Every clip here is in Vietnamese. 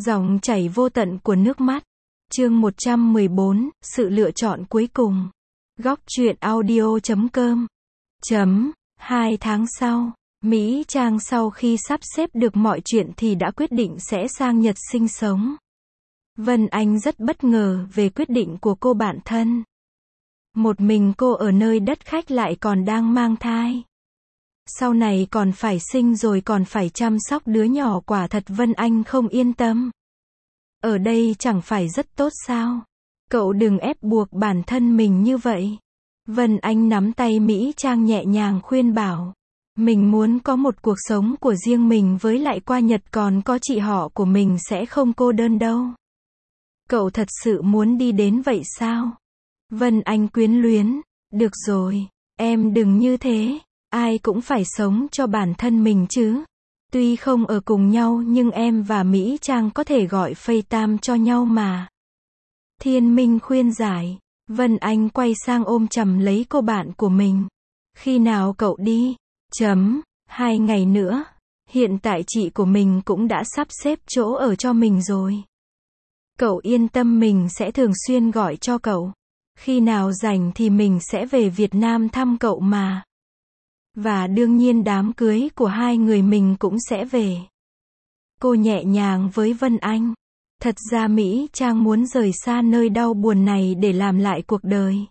Dòng chảy vô tận của nước mắt. Chương 114, sự lựa chọn cuối cùng. Góc truyện audio.com. 2 tháng sau, Mỹ Trang sau khi sắp xếp được mọi chuyện thì đã quyết định sẽ sang Nhật sinh sống. Vân Anh rất bất ngờ về quyết định của cô bạn thân. Một mình cô ở nơi đất khách lại còn đang mang thai. Sau này còn phải sinh rồi còn phải chăm sóc đứa nhỏ, quả thật Vân Anh không yên tâm. Ở đây chẳng phải rất tốt sao? Cậu đừng ép buộc bản thân mình như vậy. Vân Anh nắm tay Mỹ Trang nhẹ nhàng khuyên bảo. Mình muốn có một cuộc sống của riêng mình, với lại qua Nhật còn có chị họ của mình, sẽ không cô đơn đâu. Cậu thật sự muốn đi đến vậy sao? Vân Anh quyến luyến. Được rồi, em đừng như thế. Ai cũng phải sống cho bản thân mình chứ. Tuy không ở cùng nhau nhưng em và Mỹ Trang có thể gọi FaceTime cho nhau mà. Thiên Minh khuyên giải. Vân Anh quay sang ôm chầm lấy cô bạn của mình. Khi nào cậu đi? 2 ngày nữa. Hiện tại chị của mình cũng đã sắp xếp chỗ ở cho mình rồi. Cậu yên tâm, mình sẽ thường xuyên gọi cho cậu. Khi nào rảnh thì mình sẽ về Việt Nam thăm cậu mà. Và đương nhiên đám cưới của hai người mình cũng sẽ về. Cô nhẹ nhàng với Vân Anh. Thật ra Mỹ Trang muốn rời xa nơi đau buồn này để làm lại cuộc đời.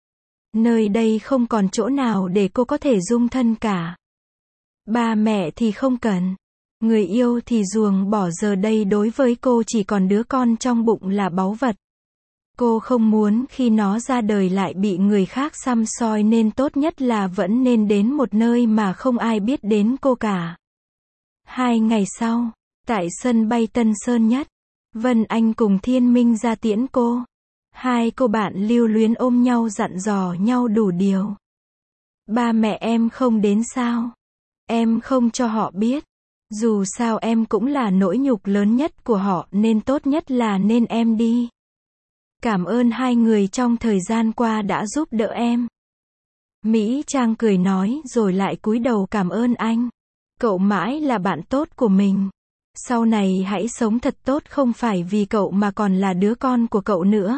Nơi đây không còn chỗ nào để cô có thể dung thân cả. Ba mẹ thì không cần. Người yêu thì ruồng bỏ, giờ đây đối với cô chỉ còn đứa con trong bụng là báu vật. Cô không muốn khi nó ra đời lại bị người khác săm soi, nên tốt nhất là vẫn nên đến một nơi mà không ai biết đến cô cả. 2 ngày sau, tại sân bay Tân Sơn Nhất, Vân Anh cùng Thiên Minh ra tiễn cô. Hai cô bạn lưu luyến ôm nhau dặn dò nhau đủ điều. Ba mẹ em không đến sao? Em không cho họ biết. Dù sao em cũng là nỗi nhục lớn nhất của họ, nên tốt nhất là nên em đi. Cảm ơn hai người trong thời gian qua đã giúp đỡ em. Mỹ Trang cười nói rồi lại cúi đầu cảm ơn anh. Cậu mãi là bạn tốt của mình. Sau này hãy sống thật tốt, không phải vì cậu mà còn là đứa con của cậu nữa.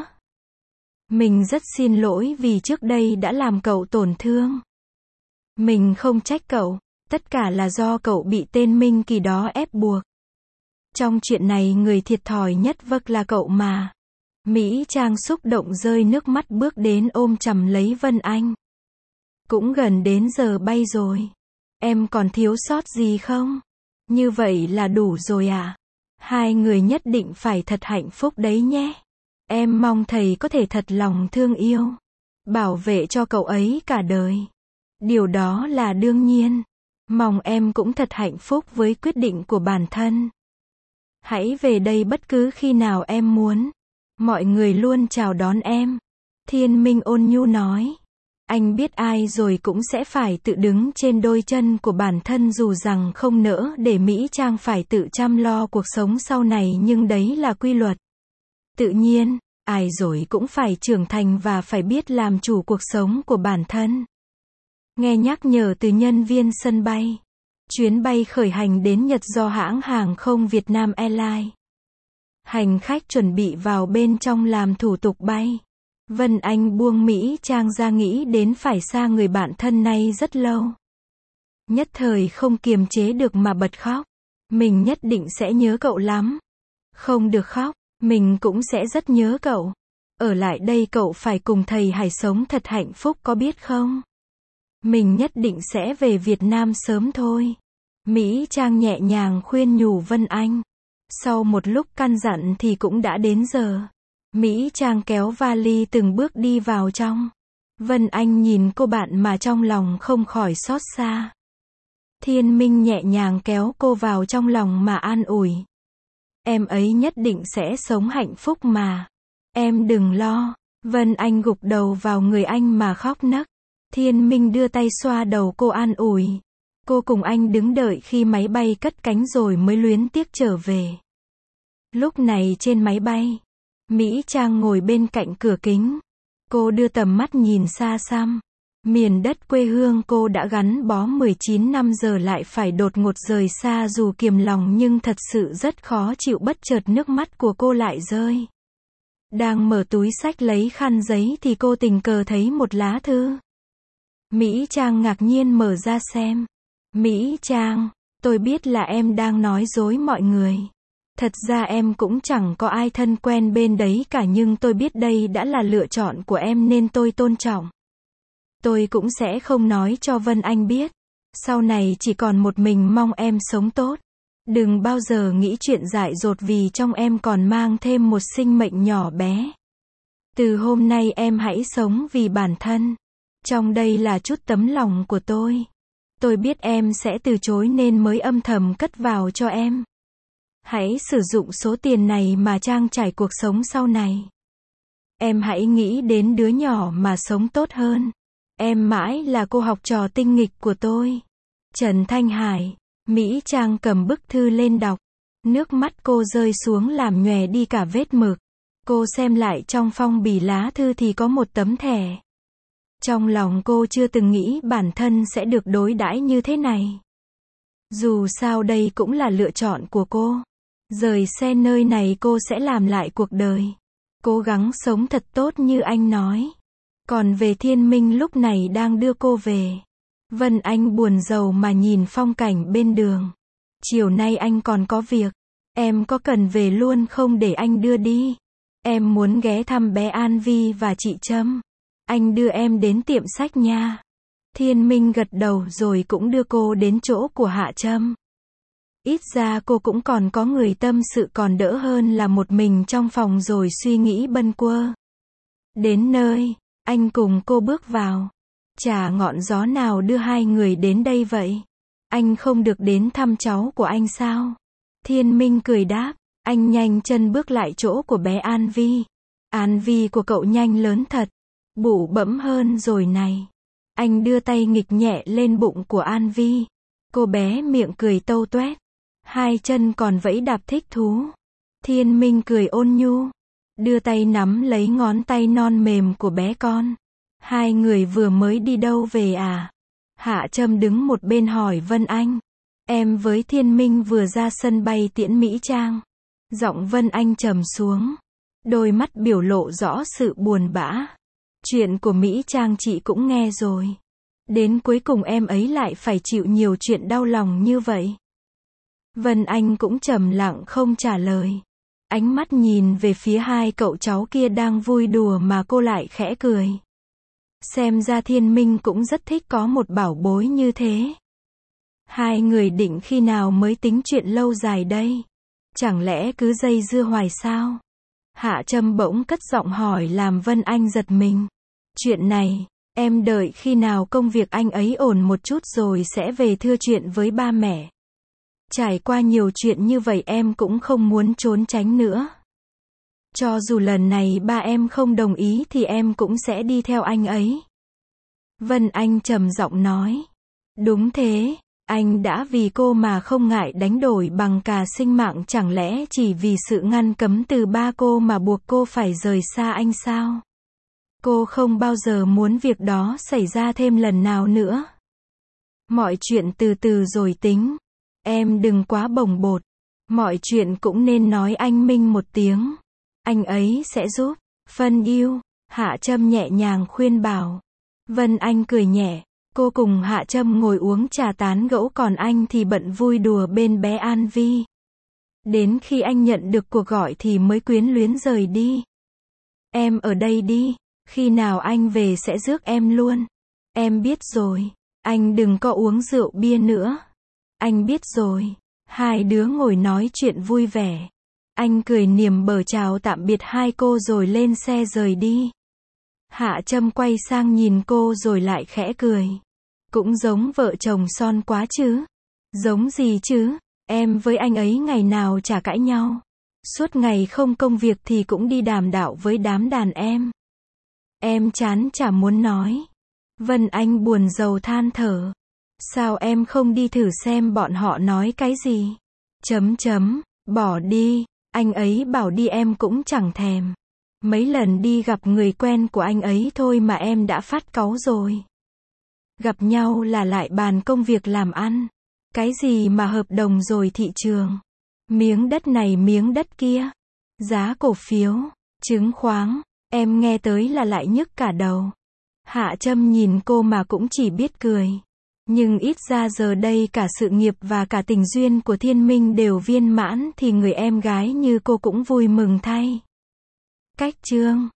Mình rất xin lỗi vì trước đây đã làm cậu tổn thương. Mình không trách cậu, tất cả là do cậu bị tên Minh Kỳ đó ép buộc. Trong chuyện này người thiệt thòi nhất vực là cậu mà. Mỹ Trang xúc động rơi nước mắt bước đến ôm chầm lấy Vân Anh. Cũng gần đến giờ bay rồi. Em còn thiếu sót gì không? Như vậy là đủ rồi à? Hai người nhất định phải thật hạnh phúc đấy nhé. Em mong thầy có thể thật lòng thương yêu, bảo vệ cho cậu ấy cả đời. Điều đó là đương nhiên. Mong em cũng thật hạnh phúc với quyết định của bản thân. Hãy về đây bất cứ khi nào em muốn. Mọi người luôn chào đón em. Thiên Minh ôn nhu nói. Anh biết ai rồi cũng sẽ phải tự đứng trên đôi chân của bản thân, dù rằng không nỡ để Mỹ Trang phải tự chăm lo cuộc sống sau này, nhưng đấy là quy luật. Tự nhiên, ai rồi cũng phải trưởng thành và phải biết làm chủ cuộc sống của bản thân. Nghe nhắc nhở từ nhân viên sân bay. Chuyến bay khởi hành đến Nhật do hãng hàng không Việt Nam Airlines. Hành khách chuẩn bị vào bên trong làm thủ tục bay. Vân Anh buông Mỹ Trang ra, nghĩ đến phải xa người bạn thân này rất lâu. Nhất thời không kiềm chế được mà bật khóc. Mình nhất định sẽ nhớ cậu lắm. Không được khóc, mình cũng sẽ rất nhớ cậu. Ở lại đây cậu phải cùng thầy Hải sống thật hạnh phúc, có biết không? Mình nhất định sẽ về Việt Nam sớm thôi. Mỹ Trang nhẹ nhàng khuyên nhủ Vân Anh. Sau một lúc căn dặn thì cũng đã đến giờ. Mỹ Trang kéo vali từng bước đi vào trong. Vân Anh nhìn cô bạn mà trong lòng không khỏi xót xa. Thiên Minh nhẹ nhàng kéo cô vào trong lòng mà an ủi. Em ấy nhất định sẽ sống hạnh phúc mà. Em đừng lo. Vân Anh gục đầu vào người anh mà khóc nấc. Thiên Minh đưa tay xoa đầu cô an ủi. Cô cùng anh đứng đợi khi máy bay cất cánh rồi mới luyến tiếc trở về. Lúc này trên máy bay, Mỹ Trang ngồi bên cạnh cửa kính. Cô đưa tầm mắt nhìn xa xăm. Miền đất quê hương cô đã gắn bó 19 năm giờ lại phải đột ngột rời xa dù kiềm lòng nhưng thật sự rất khó chịu bất chợt nước mắt của cô lại rơi. Đang mở túi xách lấy khăn giấy thì cô tình cờ thấy một lá thư. Mỹ Trang ngạc nhiên mở ra xem. Mỹ Trang, tôi biết là em đang nói dối mọi người. Thật ra em cũng chẳng có ai thân quen bên đấy cả nhưng tôi biết đây đã là lựa chọn của em nên tôi tôn trọng. Tôi cũng sẽ không nói cho Vân Anh biết. Sau này chỉ còn một mình mong em sống tốt. Đừng bao giờ nghĩ chuyện dại dột vì trong em còn mang thêm một sinh mệnh nhỏ bé. Từ hôm nay em hãy sống vì bản thân. Trong đây là chút tấm lòng của tôi. Tôi biết em sẽ từ chối nên mới âm thầm cất vào cho em. Hãy sử dụng số tiền này mà trang trải cuộc sống sau này. Em hãy nghĩ đến đứa nhỏ mà sống tốt hơn. Em mãi là cô học trò tinh nghịch của tôi. Trần Thanh Hải. Mỹ Trang cầm bức thư lên đọc. Nước mắt cô rơi xuống làm nhòe đi cả vết mực. Cô xem lại trong phong bì lá thư thì có một tấm thẻ. Trong lòng cô chưa từng nghĩ bản thân sẽ được đối đãi như thế này. Dù sao đây cũng là lựa chọn của cô. Rời xe nơi này cô sẽ làm lại cuộc đời. Cố gắng sống thật tốt như anh nói. Còn về Thiên Minh lúc này đang đưa cô về. Vân Anh buồn rầu mà nhìn phong cảnh bên đường. Chiều nay anh còn có việc. Em có cần về luôn không để anh đưa đi? Em muốn ghé thăm bé An Vi và chị Trâm. Anh đưa em đến tiệm sách nha. Thiên Minh gật đầu rồi cũng đưa cô đến chỗ của Hạ Trâm. Ít ra cô cũng còn có người tâm sự còn đỡ hơn là một mình trong phòng rồi suy nghĩ bâng quơ. Đến nơi, anh cùng cô bước vào. Chả ngọn gió nào đưa hai người đến đây vậy? Anh không được đến thăm cháu của anh sao? Thiên Minh cười đáp. Anh nhanh chân bước lại chỗ của bé An Vi. An Vi của cậu nhanh lớn thật. Bụ bẫm hơn rồi này. Anh đưa tay nghịch nhẹ lên bụng của An Vi. Cô bé miệng cười tâu toét. Hai chân còn vẫy đạp thích thú. Thiên Minh cười ôn nhu. Đưa tay nắm lấy ngón tay non mềm của bé con. Hai người vừa mới đi đâu về à? Hạ Trâm đứng một bên hỏi Vân Anh. Em với Thiên Minh vừa ra sân bay tiễn Mỹ Trang. Giọng Vân Anh trầm xuống. Đôi mắt biểu lộ rõ sự buồn bã. Chuyện của Mỹ Trang chị cũng nghe rồi. Đến cuối cùng em ấy lại phải chịu nhiều chuyện đau lòng như vậy. Vân Anh cũng trầm lặng không trả lời. Ánh mắt nhìn về phía hai cậu cháu kia đang vui đùa mà cô lại khẽ cười. Xem ra Thiên Minh cũng rất thích có một bảo bối như thế. Hai người định khi nào mới tính chuyện lâu dài đây? Chẳng lẽ cứ dây dưa hoài sao? Hạ Trâm bỗng cất giọng hỏi làm Vân Anh giật mình. Chuyện này, em đợi khi nào công việc anh ấy ổn một chút rồi sẽ về thưa chuyện với ba mẹ. Trải qua nhiều chuyện như vậy em cũng không muốn trốn tránh nữa. Cho dù lần này ba em không đồng ý thì em cũng sẽ đi theo anh ấy. Vân Anh trầm giọng nói. Đúng thế, anh đã vì cô mà không ngại đánh đổi bằng cả sinh mạng, chẳng lẽ chỉ vì sự ngăn cấm từ ba cô mà buộc cô phải rời xa anh sao? Cô không bao giờ muốn việc đó xảy ra thêm lần nào nữa. Mọi chuyện từ từ rồi tính. Em đừng quá bồng bột. Mọi chuyện cũng nên nói anh Minh một tiếng. Anh ấy sẽ giúp. Phân yêu. Hạ Trâm nhẹ nhàng khuyên bảo. Vân Anh cười nhẹ. Cô cùng Hạ Trâm ngồi uống trà tán gẫu còn anh thì bận vui đùa bên bé An Vi. Đến khi anh nhận được cuộc gọi thì mới quyến luyến rời đi. Em ở đây đi. Khi nào anh về sẽ rước em luôn. Em biết rồi. Anh đừng có uống rượu bia nữa. Anh biết rồi. Hai đứa ngồi nói chuyện vui vẻ. Anh cười niềm bờ chào tạm biệt hai cô rồi lên xe rời đi. Hạ Trâm quay sang nhìn cô rồi lại khẽ cười. Cũng giống vợ chồng son quá chứ. Giống gì chứ? Em với anh ấy ngày nào chả cãi nhau. Suốt ngày không công việc thì cũng đi đàm đạo với đám đàn em. Em chán chả muốn nói. Vân Anh buồn rầu than thở. Sao em không đi thử xem bọn họ nói cái gì? Bỏ đi. Anh ấy bảo đi em cũng chẳng thèm. Mấy lần đi gặp người quen của anh ấy thôi mà em đã phát cáu rồi. Gặp nhau là lại bàn công việc làm ăn. Cái gì mà hợp đồng rồi thị trường. Miếng đất này miếng đất kia. Giá cổ phiếu, chứng khoán, em nghe tới là lại nhức cả đầu. Hạ Trâm nhìn cô mà cũng chỉ biết cười. Nhưng ít ra giờ đây cả sự nghiệp và cả tình duyên của Thiên Minh đều viên mãn thì người em gái như cô cũng vui mừng thay. Cách chương